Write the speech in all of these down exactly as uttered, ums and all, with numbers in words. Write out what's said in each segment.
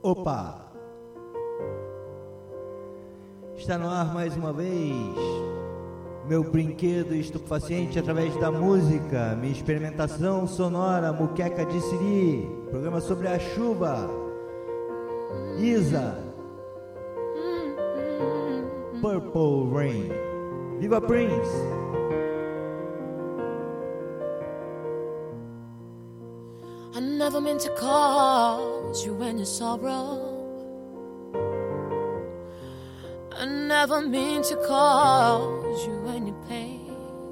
Opa! Está no ar mais uma vez meu brinquedo estupefaciente através da música, minha experimentação sonora, Muqueca de Siri, programa sobre a chuva, Isa, Purple Rain, Viva Prince! I never meant to cause you any sorrow. I never meant to cause you any pain.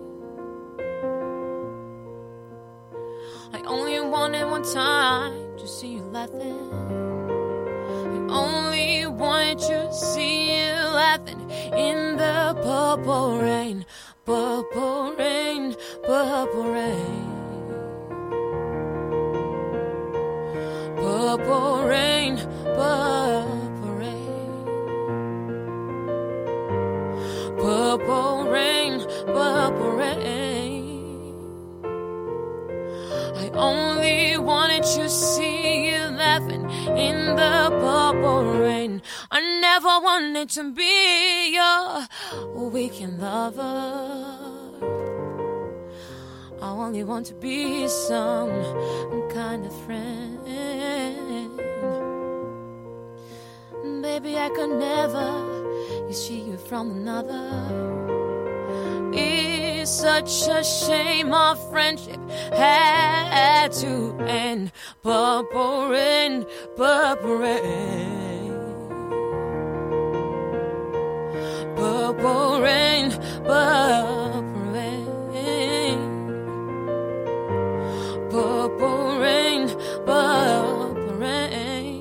I only wanted one time to see you laughing. I only wanted to see you laughing in the purple rain, purple rain, purple rain. Purple rain, purple rain. Purple rain, purple rain. I only wanted to see you laughing in the purple rain. I never wanted to be your weekend lover. I only want to be some kind of friend. Baby, I could never you see you from another. It's such a shame our friendship had to end. Purple rain, purple rain. Purple rain, purple rain. Purple rain, purple rain.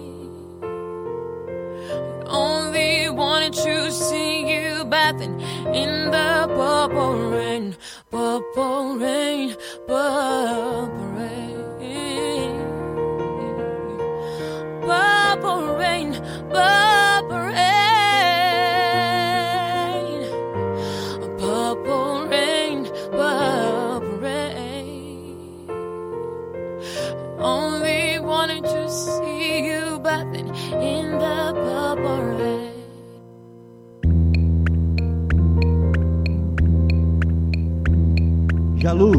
I only wanted to see you bathing in the purple rain, purple rain, purple rain. Purple rain, purple rain. Purple rain, purple rain. Only wanted to see you bathing in the purple rain. Jalu,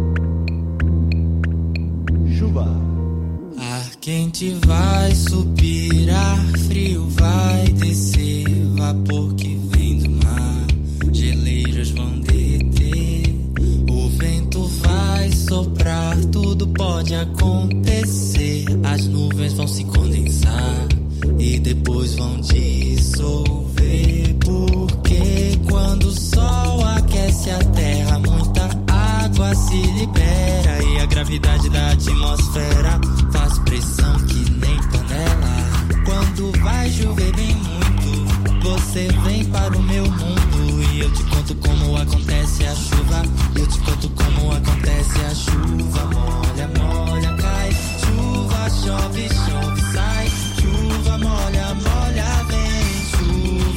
chuva. Ar quente vai subir, ar frio vai descer, vapor que vem do mar, geleiras vão derreter, o vento vai soprar, tudo pode acontecer, as nuvens vão se condensar e depois vão dissolver, porque quando o sol aquece a terra, muita água se libera e a gravidade da atmosfera faz pressão que nem panela. Quando vai chover bem muito, você vem para o meu mundo e eu te conto como acontece a chuva. Eu te conto como acontece a chuva. Molha, molha, cai. Chuva, chove, chove, sai. Chuva, molha, molha, vem. Chuva.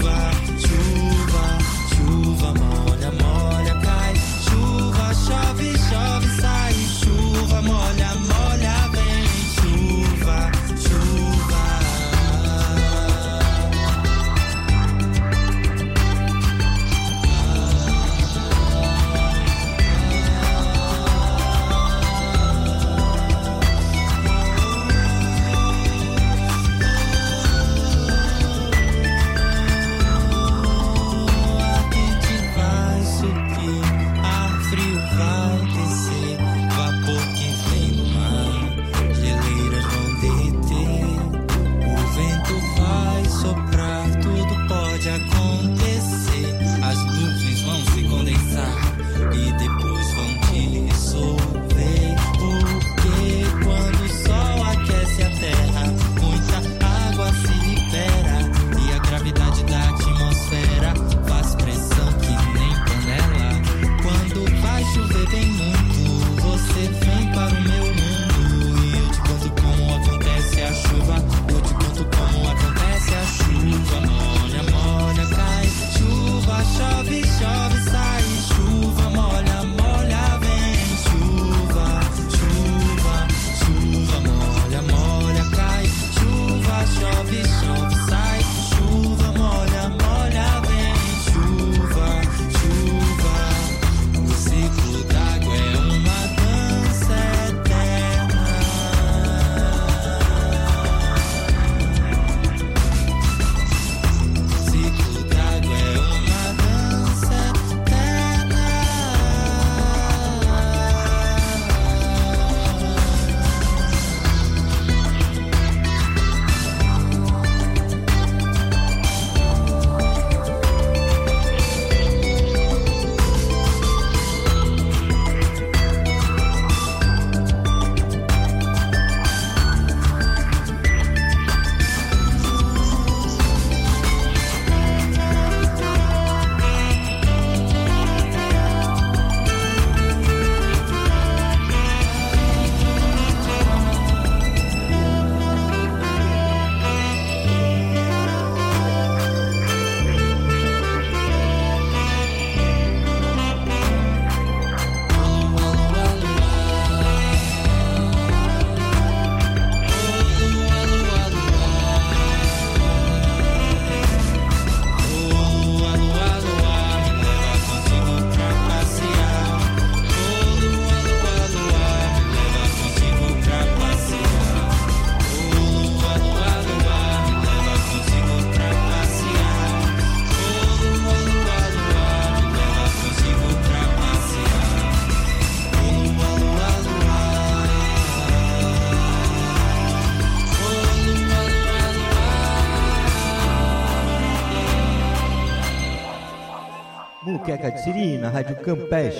Muqueca de Siri, na Rádio Campeche.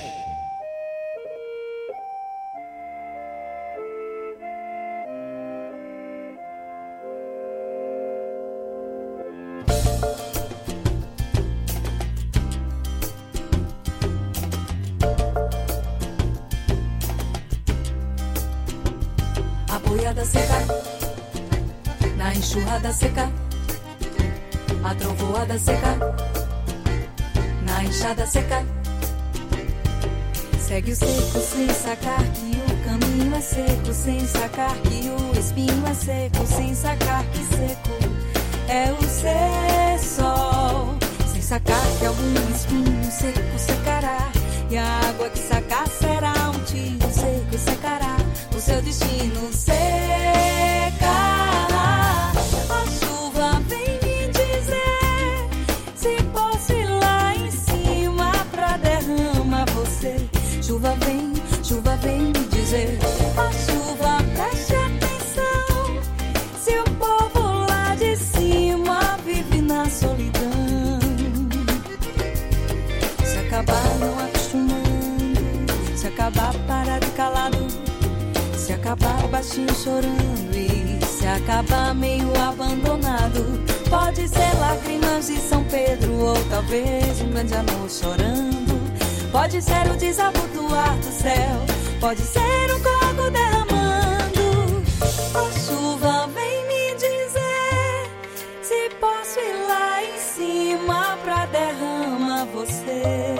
A boiada seca, na enxurrada seca, a trovoada seca, na enxada seca. Segue o seco sem sacar que o caminho é seco, sem sacar que o espinho é seco, sem sacar que seco é o ser sol, sem sacar que algum espinho seco secará, e a água que sacar será um tiro seco, secará o seu destino seca. A chuva vem me dizer se posso ir lá em cima pra derramar você. Chuva vem, chuva vem me dizer. A chuva, preste atenção, se o povo lá de cima vive na solidão. Se acabar não acostumando, se acabar parar de calado, se acabar baixinho chorando e se acabar meio abandonado, pode ser lágrimas de São Pedro ou talvez um grande amor chorando. Pode ser o desabuto do ar do céu, pode ser um coco derramando. A chuva vem me dizer se posso ir lá em cima pra derramar você.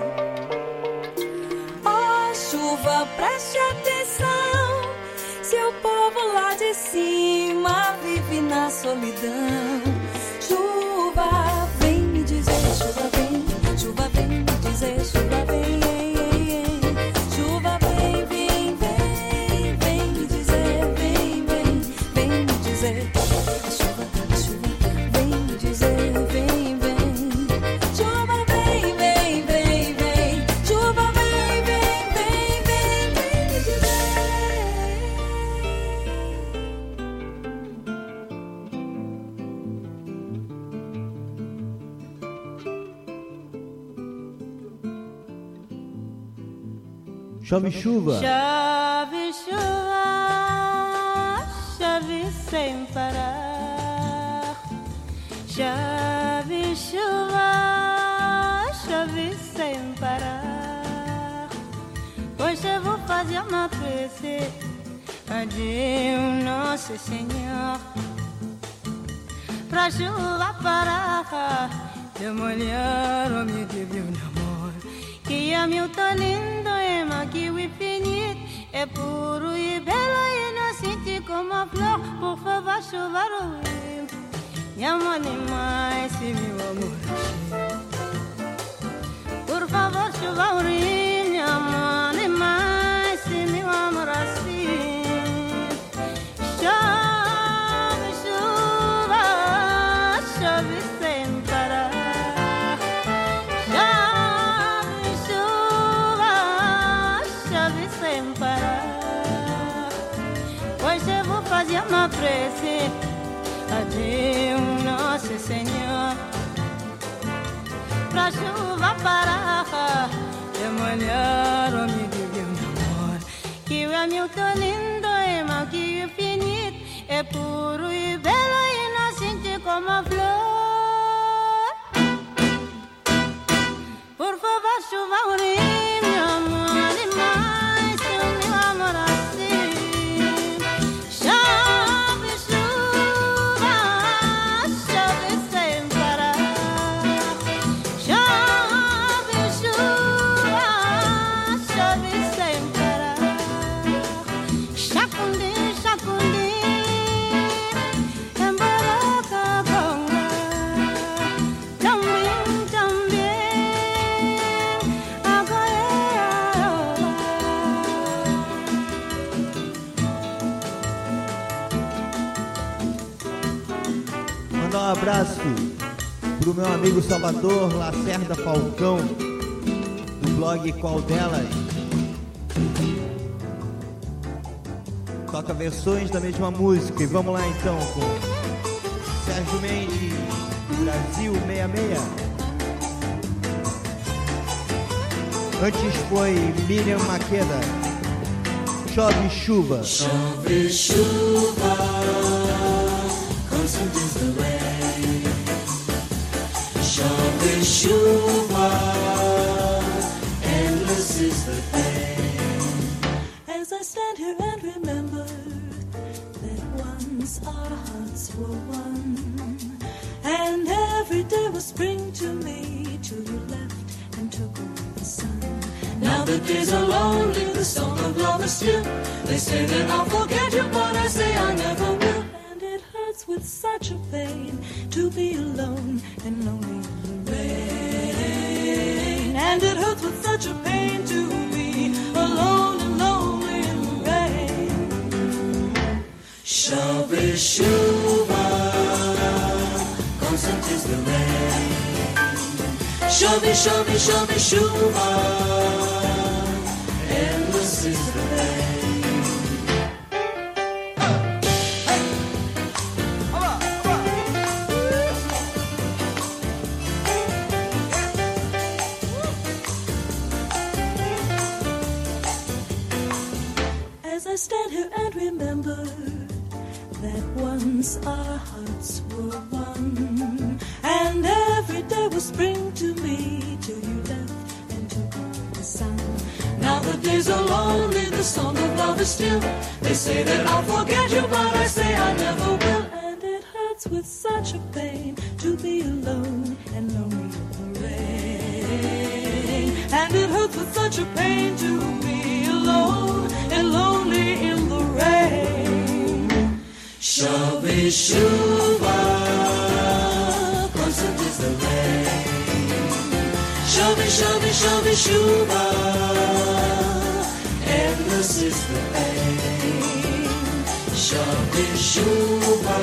Ó chuva, preste atenção, se o povo lá de cima vive na solidão. Chuva vem me dizer, chuva vem, chuva vem me dizer, chuva vem, chuva vem, vem, vem, vem me dizer, vem, vem, vem me dizer. A chuva, a chuva vem me dizer, vem, vem, chuva vem, vem, vem, vem, chuva vem, vem, vem, vem, vem me dizer. Chove chuva. Chove chuva, chove sem parar. Chove chuva, chove sem parar. Hoje eu vou fazer uma prece a Deus Nosso Senhor, pra chuva parar, de molhar o meu divino amor. Que é meu lindo ema, que o infinito é puro e belo e inocente como a flor. Por favor, chuva ruim, me amo demais se meu amor assim. Por favor, chuva ruim, me amo demais se meu amor assim. Chove chuva, chove sem parar. Fazer uma prece a Deus Nosso Senhor, pra chuva parar, de molhar o meu divino amor. Que o meu tão lindo ema, que o infinito é puro e belo e inocente como a flor. Por favor, chuva urim, meu amor demais, meu amor assim. Um abraço pro meu amigo Salvador Lacerda Falcão, do blog Qual Delas. Toca versões da mesma música. E vamos lá então com Sérgio Mendes, Brasil sessenta e seis. Antes foi Miriam Makeda, Chove Chuva. Chove chuva, constant is the rain. Chove chuva, endless is the pain. As I stand here and remember that once our hearts were one, and every day was spring to me till you left and took away the sun. Now the days are lonely, the song of love is still. They say that I'll forget you, but I say I never will. And it hurts with such a pain to be alone and lonely in the rain. And it hurts with such a pain to be alone and lonely in the rain. Chove chuva, constant is the rain. Chove, chove, chove chuva, endless is the rain. As I stand here and remember that once our hearts were one, and every day was spring to me till you left and took away the sun. Now the days are lonely, the song of love is still. They say that I'll forget you, but I say I never will. And it hurts with such a pain to be alone and lonely in the rain. And it hurts with such a pain to be alone and lonely in the rain. Chove chuva, constant is the rain. Chove, chove, chove chuva, endless is the pain. Chove chuva,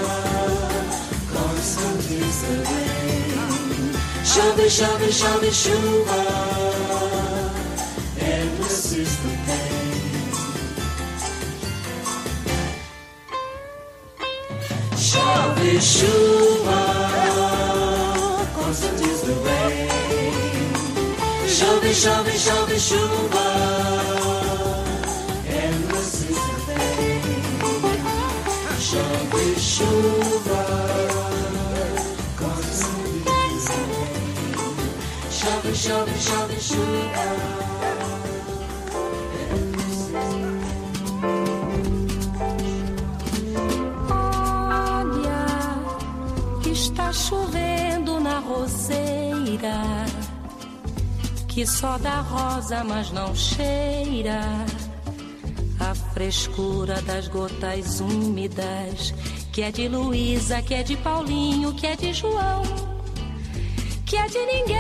constant is the rain. Chove, chove, chove chuva, endless is the pain. Chove chuva, constant is the rain. Chove, chove, chove chuva, endless is the pain. Chove chuva, constant is the rain. Chove, chove, chove chuva. Está chovendo na roseira, que só dá rosa, mas não cheira a frescura das gotas úmidas, que é de Luísa, que é de Paulinho, que é de João, que é de ninguém.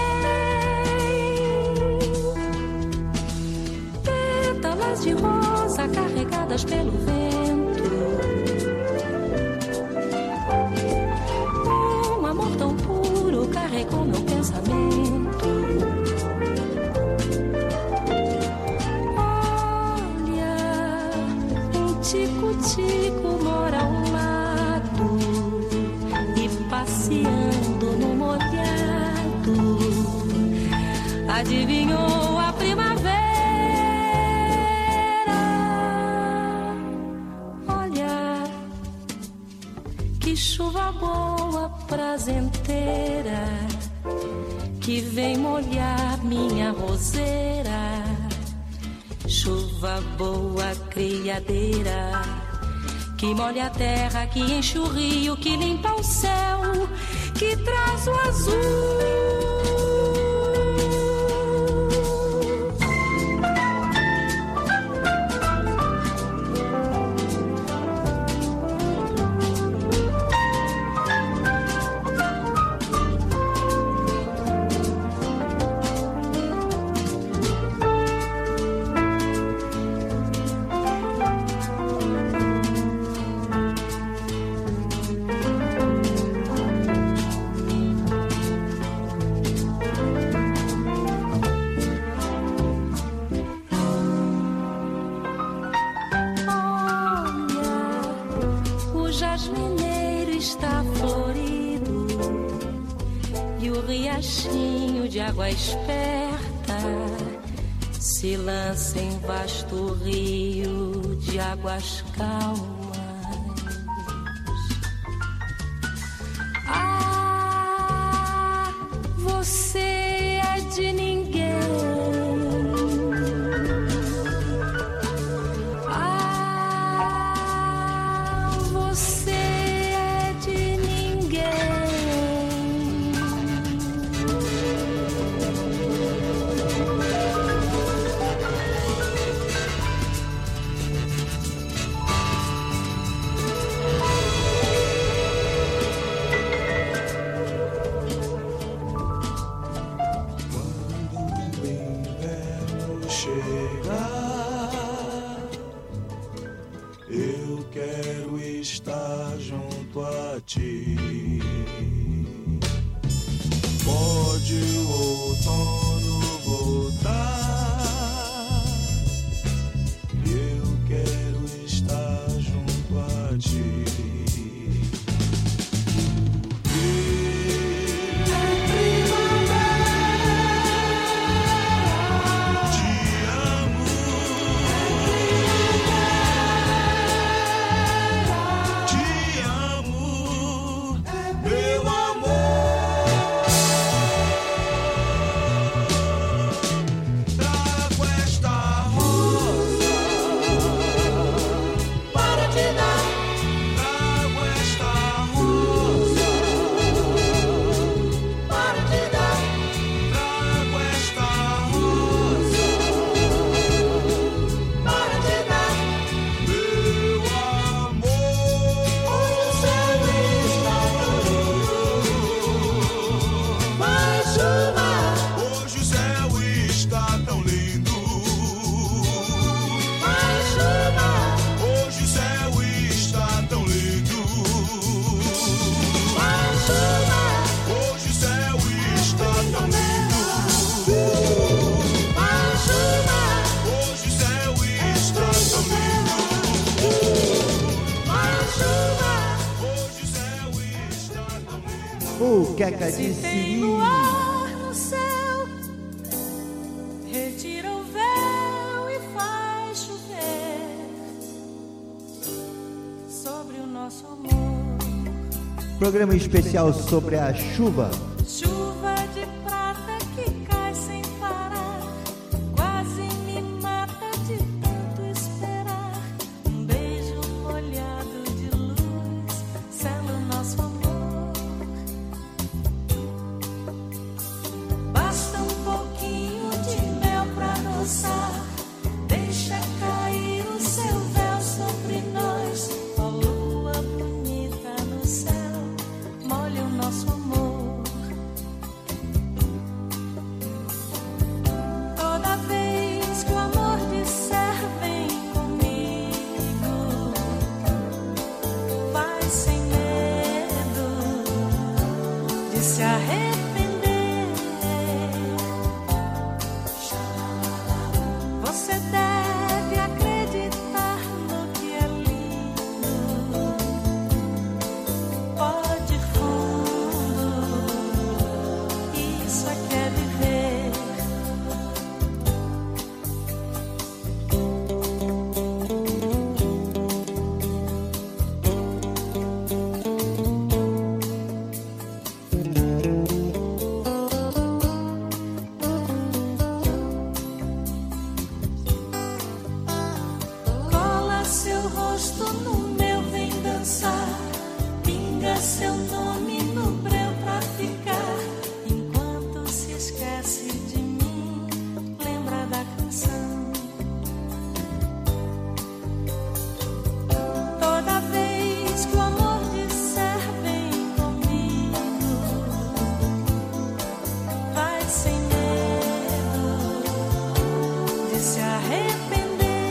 Pétalas de rosa carregadas pelo vento, tão puro carregou meu pensamento. Olha, um tico-tico mora ao lado e passeando no molhado adivinhou a primavera. Olha, que chuva boa, prazenteira, que vem molhar minha roseira. Chuva boa, criadeira, que molha a terra, que enche o rio, que limpa o céu, que traz o azul. Riachinho de água esperta se lança em vasto rio de águas calmas. Ah, você é de ninguém. Ah, você é de ninguém. Eu quero estar junto a ti. Pode o outono voltar, eu quero estar junto a ti. Muqueca de Siri. No ar, no céu, retira o véu e faz chover sobre o nosso amor. Programa especial sobre a chuva. Chuva de prata que cai sem parar, quase me mata de tanto esperar. Um beijo molhado de luz sela o nosso amor. Basta um pouquinho de mel pra adoçar, deixa cair o seu véu sobre nós. Ó lua bonita no céu, molha o nosso amor. Toda vez que o amor disser vem comigo, vai sem medo de se arrepender. Você deve acreditar no que é lindo. Pode ir fundo, isso aqui é viver. Cola seu rosto no meu, vem dançar. Pinga seu nome no breu pra ficar. Enquanto se esquece de mim, lembra da canção. Toda vez que o amor disser vem comigo, vai sem medo de se arrepender.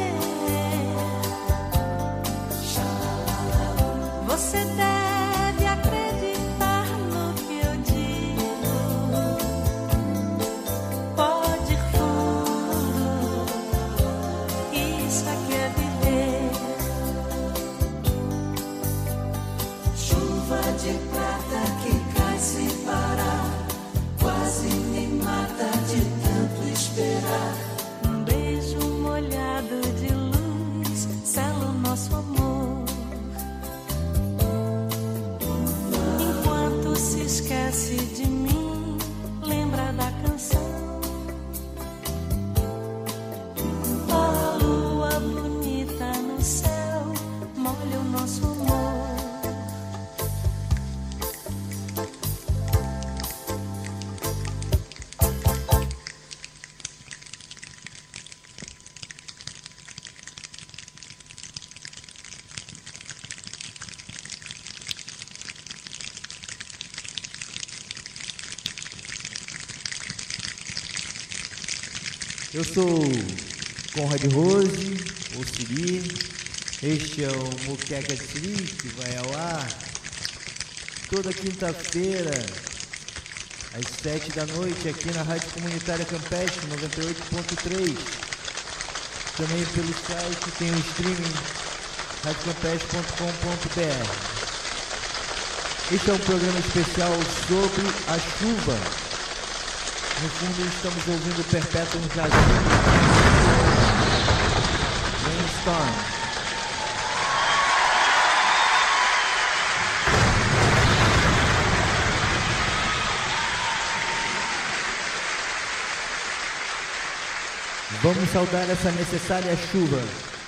Você deve acreditar no que eu digo. Pode ir fundo, isso aqui é viver. Chuva de prata que cai sem parar, quase me mata de tanto esperar. escolha o nosso amor. Eu sou Conrad Rose, ou Siri. Este é o Muqueca de Siri, que vai ao ar toda quinta-feira, às sete da noite, aqui na Rádio Comunitária Campestre, noventa e oito ponto três. Também pelo site tem o streaming rádio campestre ponto com ponto b r. Este é um programa especial sobre a chuva. No fundo, estamos ouvindo Perpetuum Jazmine, Rainstorm. Vamos saudar essa necessária chuva.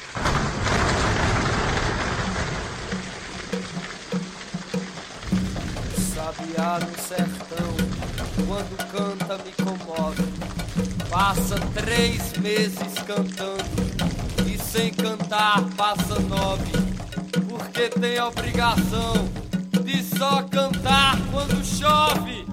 Sabiá no sertão, quando canta me comove. Passa três meses cantando e sem cantar passa nove, porque tem a obrigação de só cantar quando chove.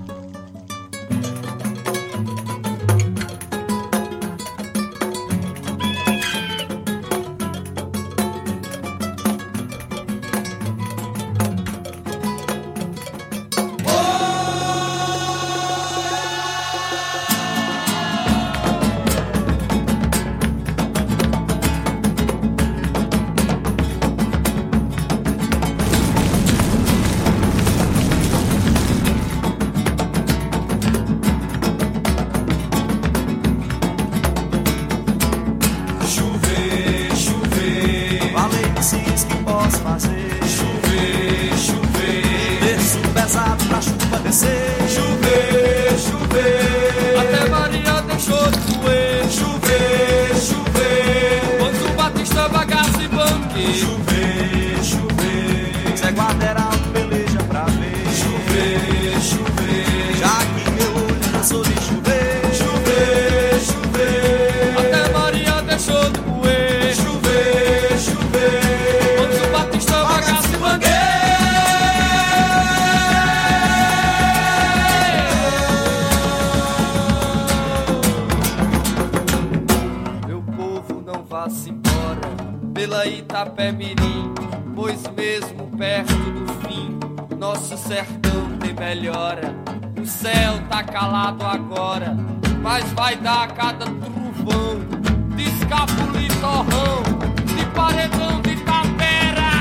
Itapemirim, pois mesmo perto do fim, nosso sertão tem melhora. O céu tá calado agora, mas vai dar cada trovão, de escapula e torrão, de paredão de tapera.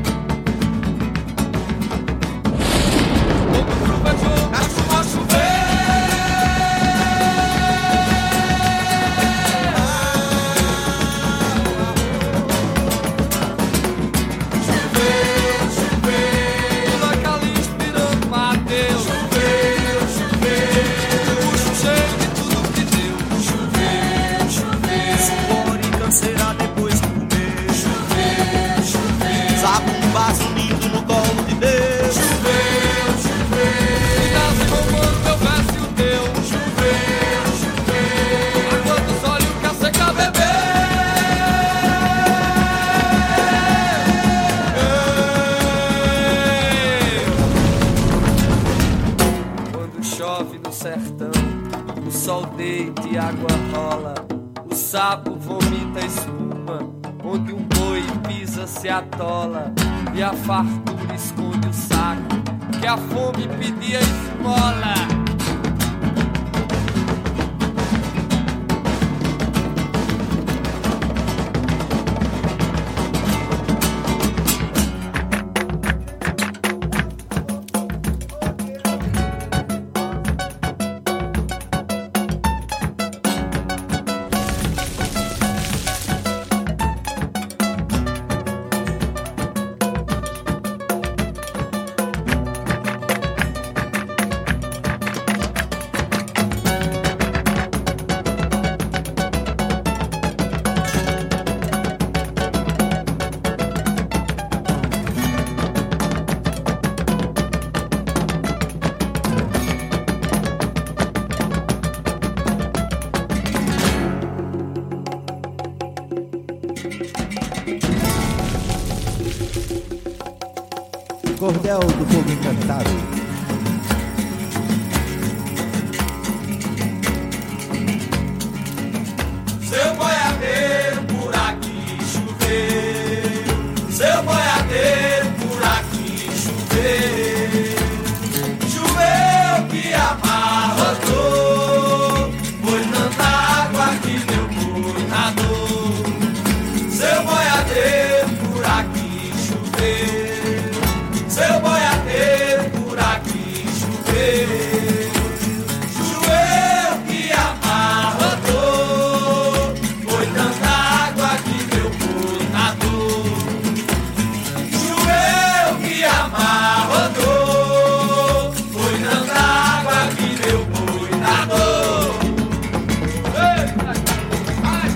Como trovejou, a chuva chover. Deita e água rola, o sapo vomita espuma, onde um boi pisa se atola, e a fartura esconde o saco, que a fome pedia esmola. Cordel do Fogo Encantado. Seu boiadeiro por aqui choveu, seu boiadeiro por aqui choveu, choveu que amarrotou, foi tanta água que meu boi nadou. Seu boiadeiro por aqui choveu, seu boiadeiro por aqui choveu, choveu que amarrotou, foi tanta água que meu boi nadou. Choveu que amarrotou, foi tanta água que meu boi nadou. Eita, ai.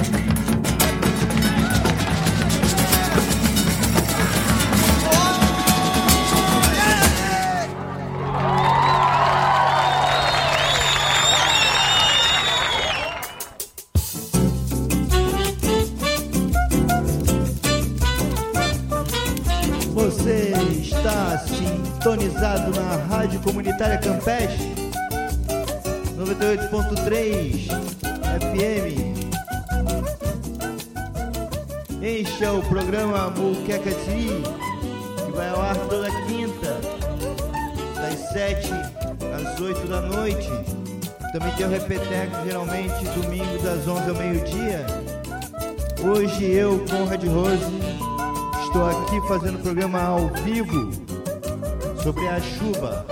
Você está sintonizado na Rádio Comunitária Campeche noventa e oito ponto três F M. Este é o programa Muqueca Tsiri, que vai ao ar toda quinta, das sete às oito da noite. Também tem o repeteco, geralmente domingo, das onze ao meio-dia. Hoje eu, Conrad Rose, estou aqui fazendo o programa ao vivo sobre a chuva.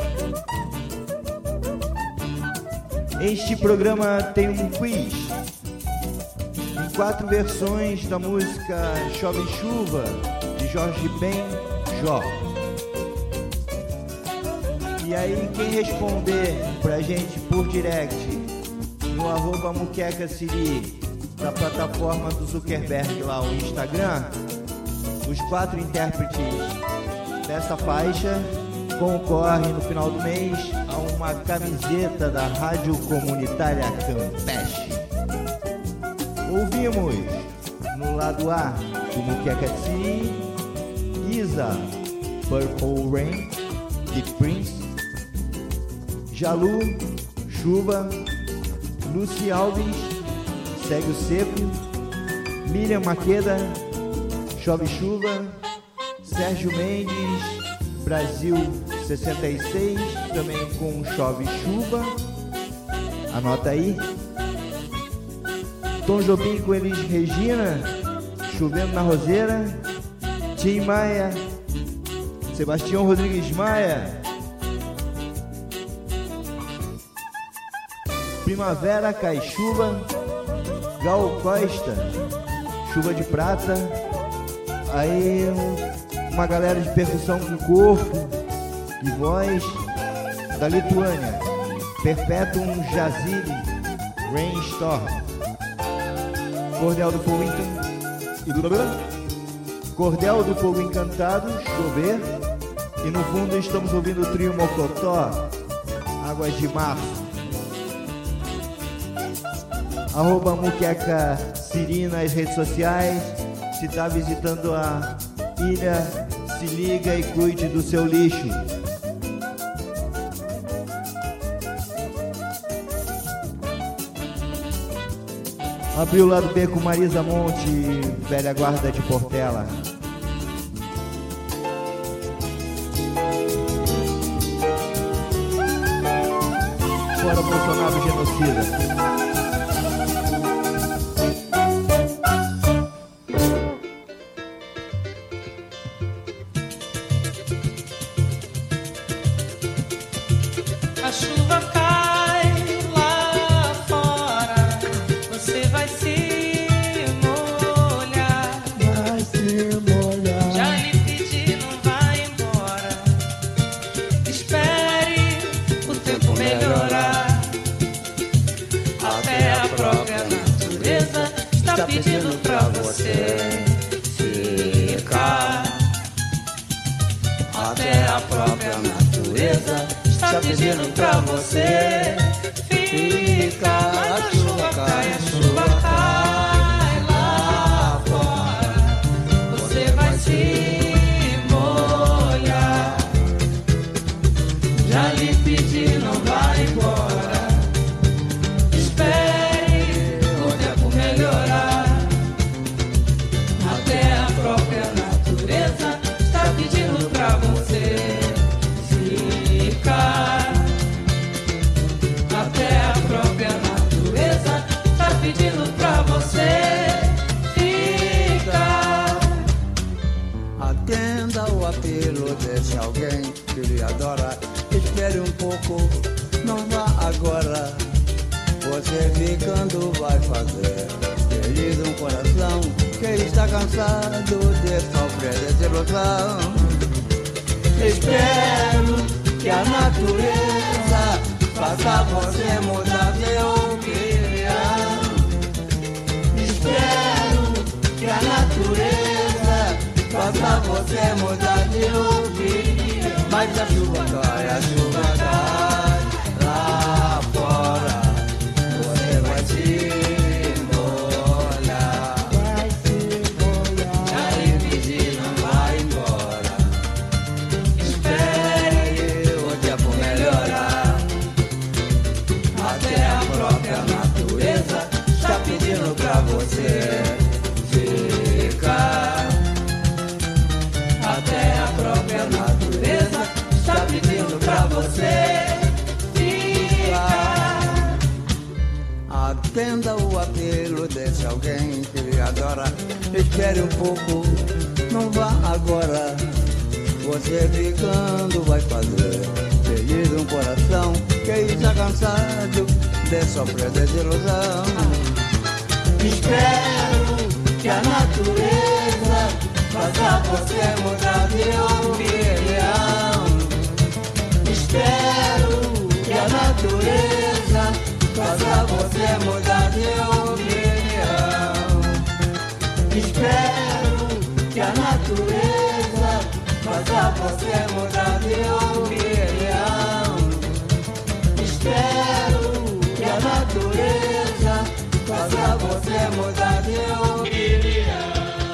Este programa tem um quiz em quatro versões da música Chove Chuva, de Jorge Ben Jó. E aí quem responder pra gente por direct no arroba Muqueca Tsiri da plataforma do Zuckerberg lá, o Instagram, os quatro intérpretes dessa faixa concorrem no final do mês a uma camiseta da Rádio Comunitária Campeche. Ouvimos no lado A do Muqueca Tsiri, Isa, Purple Rain, de Prince, Jalu, Chuva, Lucy Alves, Segue o Seco, Miriam Maqueda, Chove Chuva, Sérgio Mendes, Brasil sessenta e seis, também com Chove Chuva, anota aí. Tom Jobim com Elis Regina, Chovendo na Roseira, Tim Maia, Sebastião Rodrigues Maia, Primavera Cai Chuva, Gal Costa, Chuva de Prata. Aí uma galera de percussão com corpo e voz da Lituânia, Perpetuum Jazili, Rainstorm, Cordel do Fogo Encantado, Cordel do Fogo Encantado, Chover. E no fundo estamos ouvindo o trio Mocotó, Águas de Março. Arroba Muqueca Tsiri nas redes sociais. Se está visitando a ilha, se liga e cuide do seu lixo. Abriu o lado B com Marisa Monte, velha guarda de Portela. Fora Bolsonaro genocida. A chuva cai lá fora, você vai se molhar. Vai se molhar. Já lhe pedi, não vai embora. Espere o tempo melhorar. Até a própria natureza está pedindo pra você ficar. Até a própria natureza está pedindo pra você ficar. Mas a chuva cai, a chuva cai lá fora, você vai se molhar. apelo desse alguém que lhe adora. Espere um pouco, não vá agora. Você ficando vai fazer feliz um coração que está cansado de sofrer desilusão. Espero que a natureza faça você mudar de opinião. Espero que a natureza faça você mudar de opinião. Mas a chuva cai, a chuva cai lá fora. Você vai se molhar, vai se molhar. Já impedir, não vai embora. Espere o tempo melhorar. Até a própria natureza está pedindo pra você ficar. Até a própria natureza está pedindo pra você ficar. Atenda o apelo desse alguém que lhe adora. Espere um pouco, não vá agora. Você ficando vai fazer feliz um coração que está cansado de sofrer desilusão. Espero que a natureza faça você mudar de opinião. Espero que a natureza faça você mudar de opinião. Espero que a natureza faça você mudar de opinião. Espero que a natureza faça você mudar de opinião.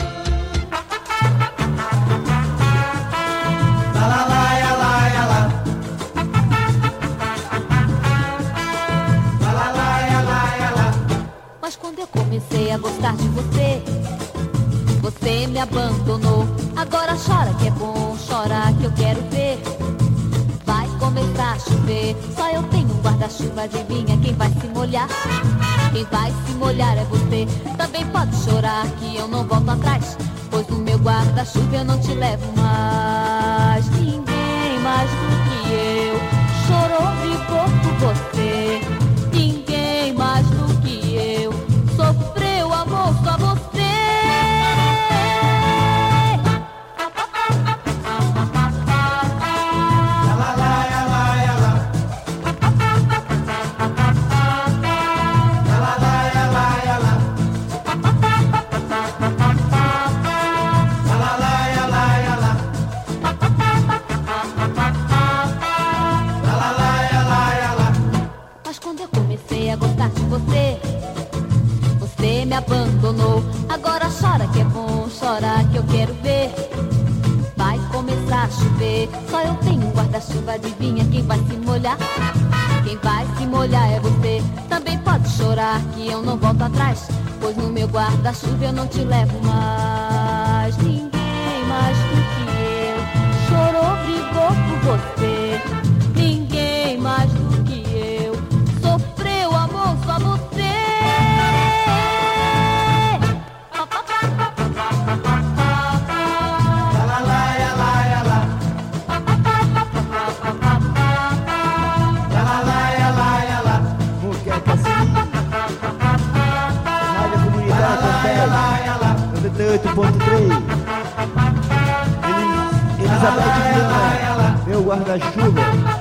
Mas quando eu comecei a gostar de você, você me abandonou. Agora chora que é bom, chora que eu quero ver. Vai começar a chover, só eu tenho um guarda-chuva, adivinha quem vai se molhar? Quem vai se molhar é você. Também pode chorar que eu não volto atrás, pois no meu guarda-chuva eu não te levo mais. Ninguém mais do que eu chorou, brigou por você. Ninguém mais do que eu sofreu amor, só você. Você, você me abandonou. Agora chora que é bom, chora que eu quero ver. Vai começar a chover, só eu tenho um guarda-chuva, adivinha quem vai se molhar? Quem vai se molhar é você. Também pode chorar que eu não volto atrás, pois no meu guarda-chuva eu não te levo mais. Ninguém mais do que eu chorou, brigou por você. Ninguém mais do que eu sofreu amor, só você. noventa e oito ponto três. Elizabeth Viana, meu guarda-chuva.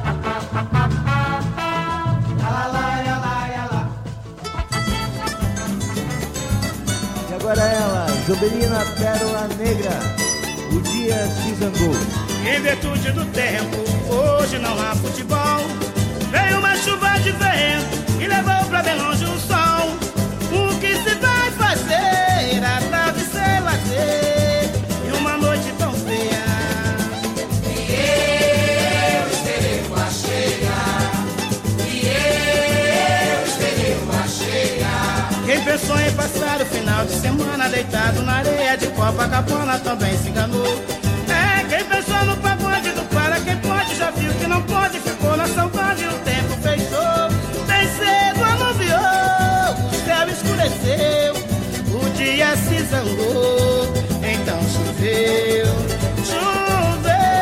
E agora ela, Jovelina Pérola Negra, o dia se zangou. Em virtude do tempo, hoje não há futebol. Veio uma chuva de vento e levou pra bem longe o sol. O que se vai fazer? A tarde sem lazer e uma noite tão feia. E eu esperei uma cheia, e eu esperei uma cheia. Quem pensou em passar o final de semana deitado na areia de Copacabana também se enganou. É, quem pensou no pagode do para quem pode já viu que não pode, ficou na saudade, o tempo fechou. Bem cedo anuviou, o céu escureceu, o dia se zangou, então choveu, choveu.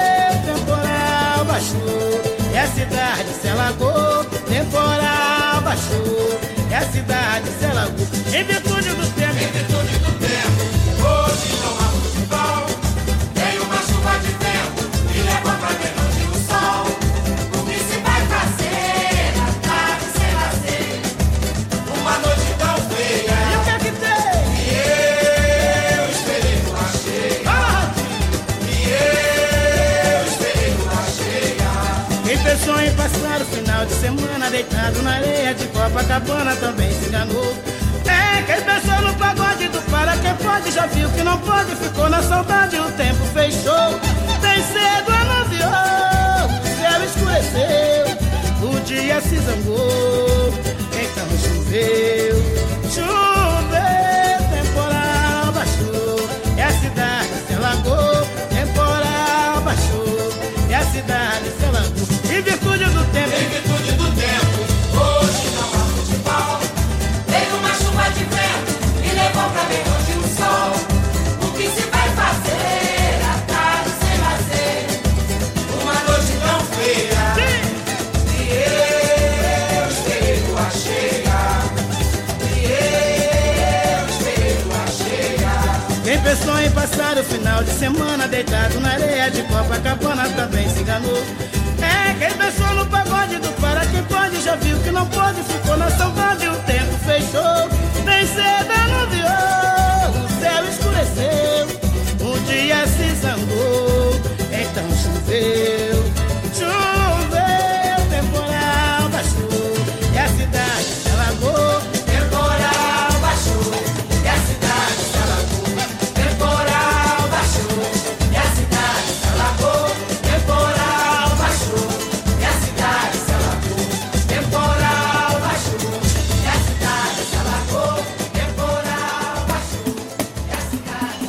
pensou em passar o final de semana deitado na areia de Copacabana também se enganou. É, quem pensou no pagode do para quem pode já viu que não pode, ficou na saudade, o tempo fechou. Bem cedo anuviou, o céu escureceu, o dia se zangou, então choveu, choveu, temporal baixou, e a cidade se alagou, temporal baixou, e a cidade se alagou. Em virtude do tempo, em virtude do tempo, hoje não há futebol. Veio uma chuva de vento e levou pra bem longe o sol. O que se vai fazer à tarde sem lazer? Uma noite tão feia. Sim. E eu esperei lua cheia. E eu esperei lua cheia. Quem pensou em passar o final de semana deitado na areia de Copacabana também se enganou. É, quem pensou no pagode do para quem pode já viu que não pode, ficou na saudade, o tempo fechou. Bem cedo anuviou, o céu escureceu, o dia se zangou, então choveu, choveu, temporal baixou, e a cidade se alagou, temporal baixou, e a cidade se alagou, temporal baixou, e a cidade se alagou, temporal baixou, e a cidade se alagou, temporal baixou, e a cidade se alagou, temporal baixou, e a cidade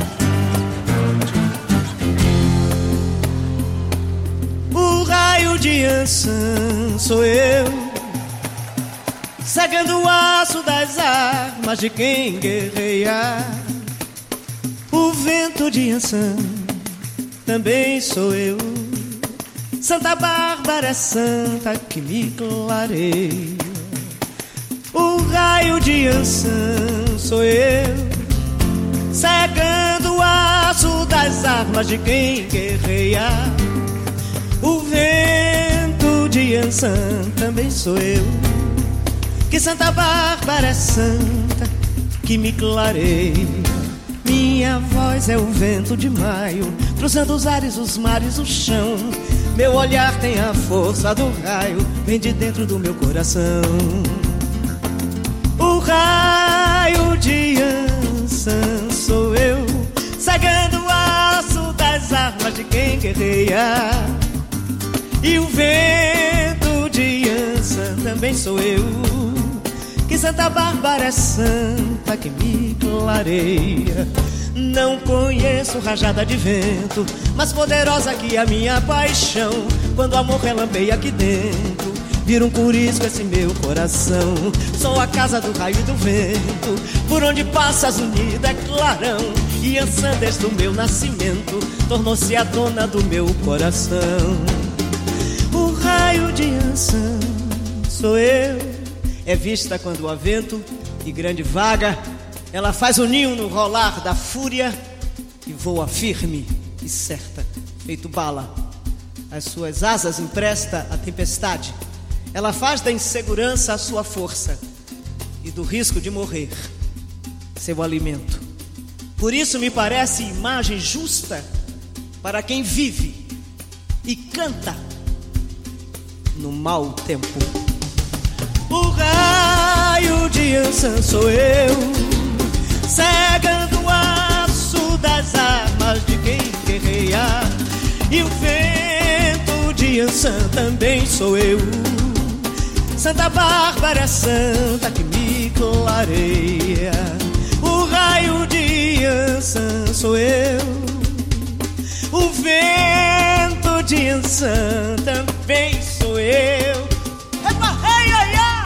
se alagou. O raio de Ansan sou eu, cegando o aço das armas de quem guerreia. O vento de Ansan também sou eu, Santa Bárbara é santa que me clareia. O raio de Ansan sou eu, cegando o aço das armas de quem guerreia. O vento de Ansan também sou eu, que Santa Bárbara é santa que me clareia. Minha voz é o vento de maio, cruzando os ares, os mares, o chão. Meu olhar tem a força do raio, vem de dentro do meu coração. O raio de Ansan sou eu, cegando o aço das armas de quem guerreia. E o vento de Ansan também sou eu, que Santa Bárbara é santa que me clareia. Não conheço rajada de vento mais poderosa que a minha paixão. Quando o amor relampeia aqui dentro, vira um curisco esse meu coração. Sou a casa do raio e do vento, por onde passas unida é clarão. E Ansan desde o meu nascimento tornou-se a dona do meu coração. O raio de Ansan sou eu, é vista quando há vento e grande vaga. Ela faz o ninho no rolar da fúria e voa firme e certa, feito bala. As suas asas empresta à tempestade. Ela faz da insegurança a sua força e do risco de morrer seu alimento. Por isso me parece imagem justa para quem vive e canta no mau tempo. O raio de Ansan sou eu, cegando o aço das armas de quem guerreia. E o vento de Ansan também sou eu, Santa Bárbara é santa que me clareia. O raio de Ansan sou eu, o vento de Ansan também sou eu. Epa, hey, hey, hey.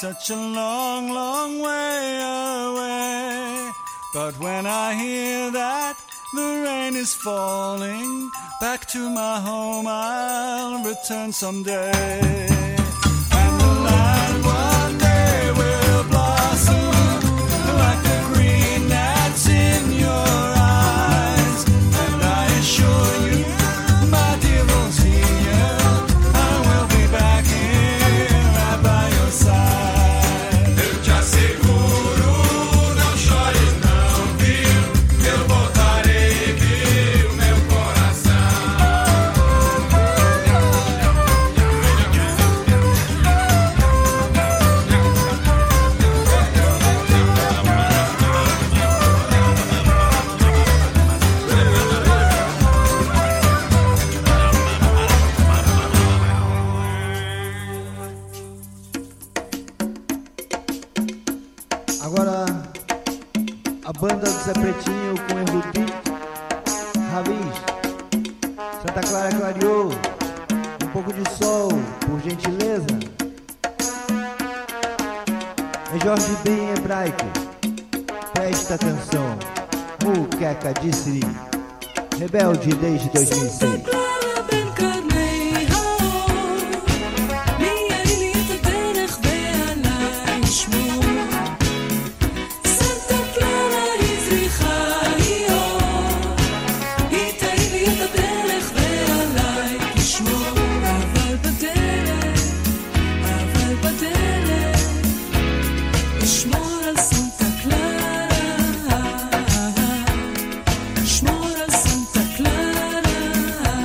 such a long, long way away. But when I hear that the rain is falling, back to my home I'll return someday. And the land one day will blossom like the green that's in your eyes. And I assure you, my dear Rosinha, I will be back here right by your side. Eu te asseguro, não chores não, viu? Eu voltarei, viu, meu coração. Agora a banda do Zé Pretinho com Erudito, Ravis, Santa Clara clareou, um pouco de sol, por gentileza. É Jorge Ben hebraico, presta atenção, Muqueca de Siri, rebelde desde dois mil e seis. שמור על סנטה קלרה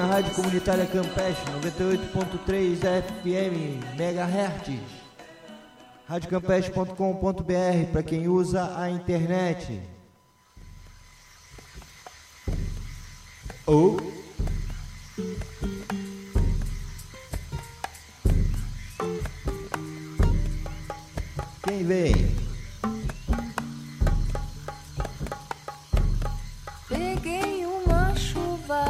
na Rádio Comunitária Campeche, noventa e oito ponto três F M megahertz. rádio campeche ponto com ponto b r para quem usa a internet. Ou quem vem? Peguei uma chuva,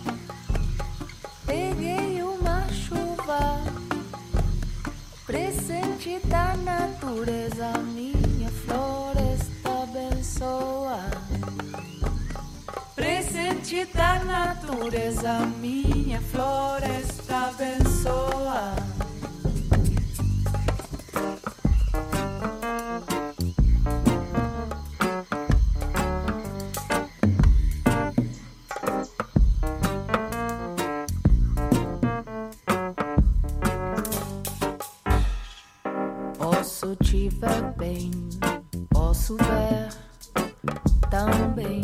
peguei uma chuva, presente da natureza, minha floresta abençoa. Presente da natureza, minha floresta abençoa. Posso te ver bem, posso ver também.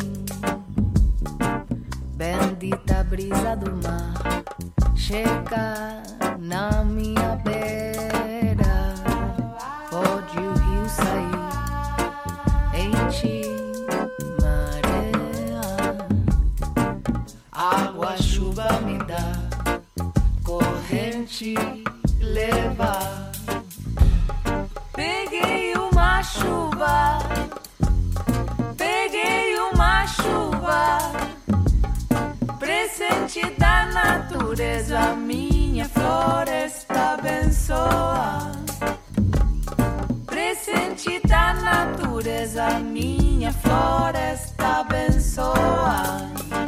Bendita brisa do mar, chega na minha beira. Pode o rio sair, enche maré. Água, chuva me dá, corrente leva. Peguei uma chuva, peguei uma chuva, presente da natureza, minha floresta abençoa. Presente da natureza, minha floresta abençoa.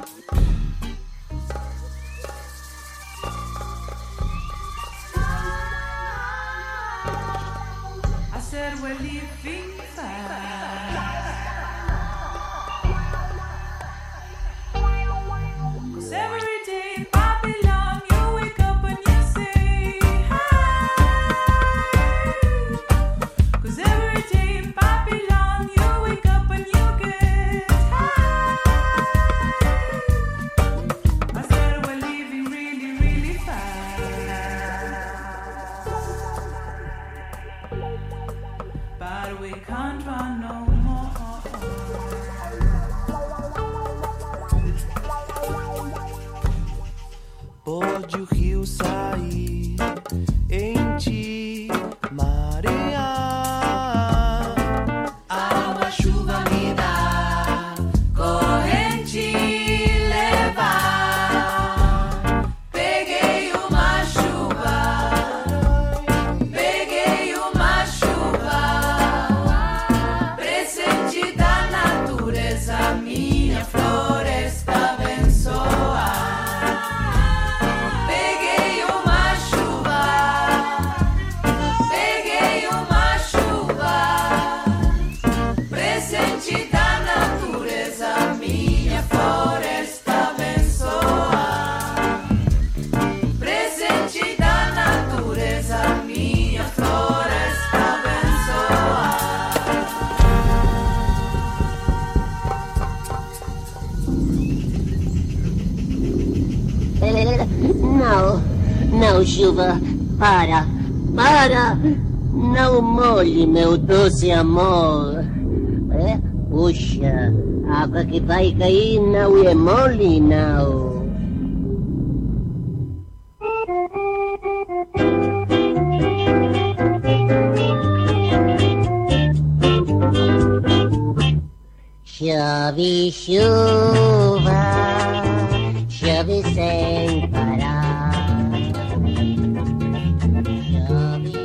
I said we're living fast. 'Cause every day in Babylon you wake up and you say hi. 'Cause every day in Babylon you wake up and you get high. I said we're living really, really fast. But we can't run no more. Pode o rio sair, enche marear. Água, chuva me dá, corrente levar. Peguei uma chuva, peguei uma chuva, presente da natureza, minha floresta abençoa. Peguei uma chuva, peguei uma chuva, presente da natureza, minha floresta abençoa. Presente da natureza, minha floresta abençoa. Não, não, chuva, para, para, não molhe meu doce amor. É? Puxa, a água que vai cair não é mole, não. Chove chuva, chove sem parar. Chove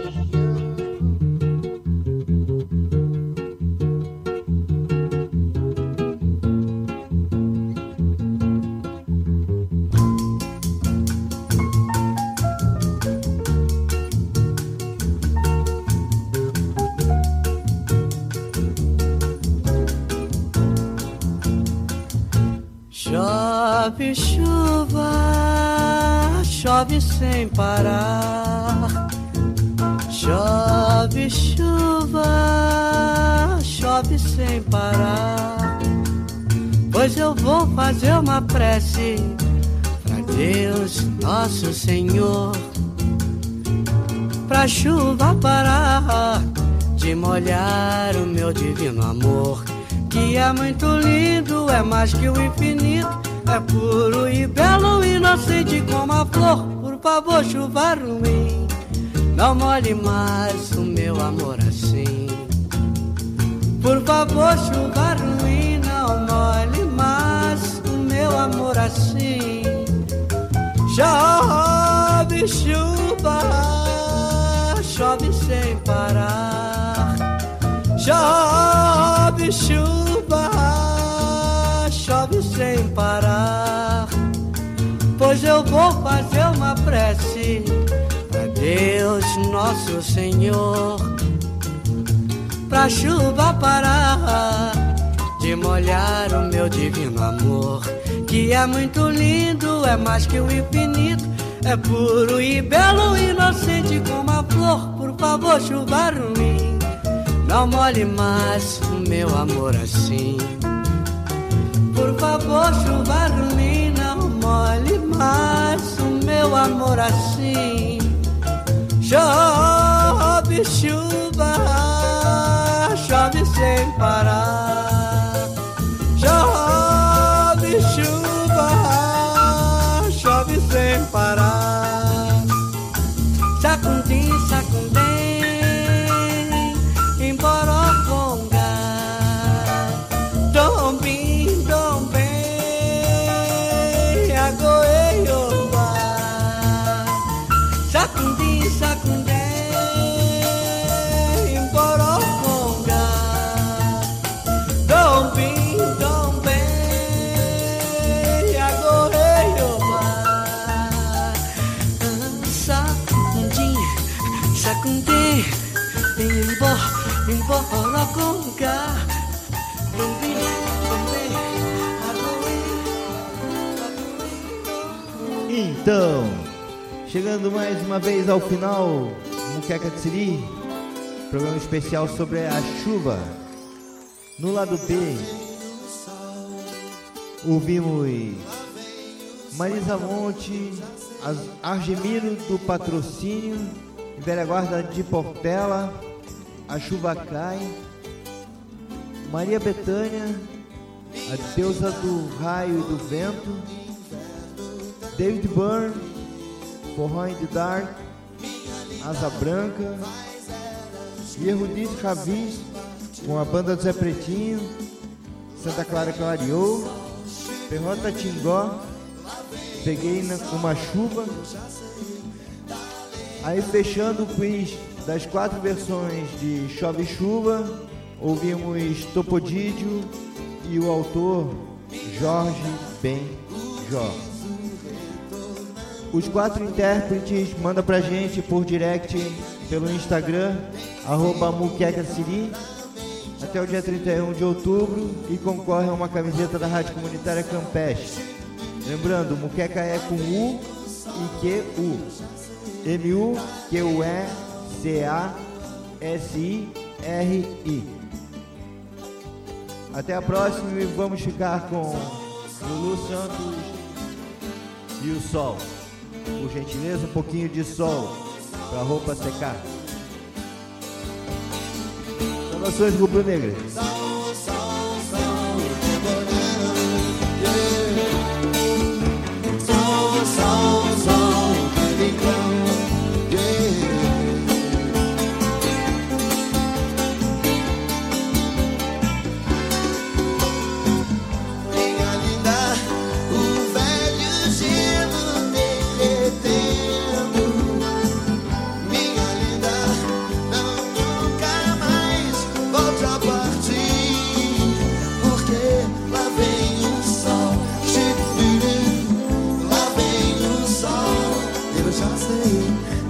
Chove chuva, chove sem parar. Chove chuva, chove sem parar. Pois eu vou fazer uma prece pra Deus, nosso Senhor, pra chuva parar de molhar o meu divino amor, que é muito lindo, é mais que o infinito, é puro e belo, inocente como a flor. Por favor, chuva ruim, não molhe mais o meu amor assim. Por favor, chuva ruim, não molhe mais o meu amor assim. Chove chuva, chove sem parar. Chove chuva, chove sem parar. Pois eu vou fazer uma prece a Deus nosso Senhor, pra chuva parar de molhar o meu divino amor, que é muito lindo, é mais que o infinito, é puro e belo, inocente como a flor. Por favor, chuva ruim, não molhe mais o meu amor assim. Por favor, chuva ruim, não molhe mais o meu amor assim. Chove chuva, chove sem parar. Chove chuva, chove sem parar. Sacundim, sacundim, emboroconga. Dombim, dombim, agoeiomba. Sacundim, sacundim, emboroconga. Dombim, dombim, agoeiomba. Sacundim, sacundim, emboroconga. Dombim, dombim, agoeiomba. Então, chegando mais uma vez ao final, Muqueca de Siri, programa especial sobre a chuva. No lado B, ouvimos Marisa Monte, Argemiro do Patrocínio, Velha Guarda de Portela, A Chuva Cai, Maria Bethânia, A Deusa do Raio e do Vento, David Byrne, Forró in the Dark, Asa Branca, Yehudit Ravis, com a banda do Zé Pretinho, Santa Clara Clareou, Perrota Tingó, Peguei na, uma chuva. Aí fechando o quiz das quatro versões de Chove Chuva, ouvimos Topodídio e o autor Jorge Ben Jó. Os quatro intérpretes mandam pra gente por direct pelo Instagram, arroba muquecaciri, até o dia trinta e um de outubro, e concorre a uma camiseta da Rádio Comunitária Campestre. Lembrando, Muqueca é com U e Q U. M U Q U E C A S I R I. Até a próxima e vamos ficar com Lulu Santos e o Sol. Por gentileza, um pouquinho de sol para a roupa secar. Saudações rubro-negras. Já sei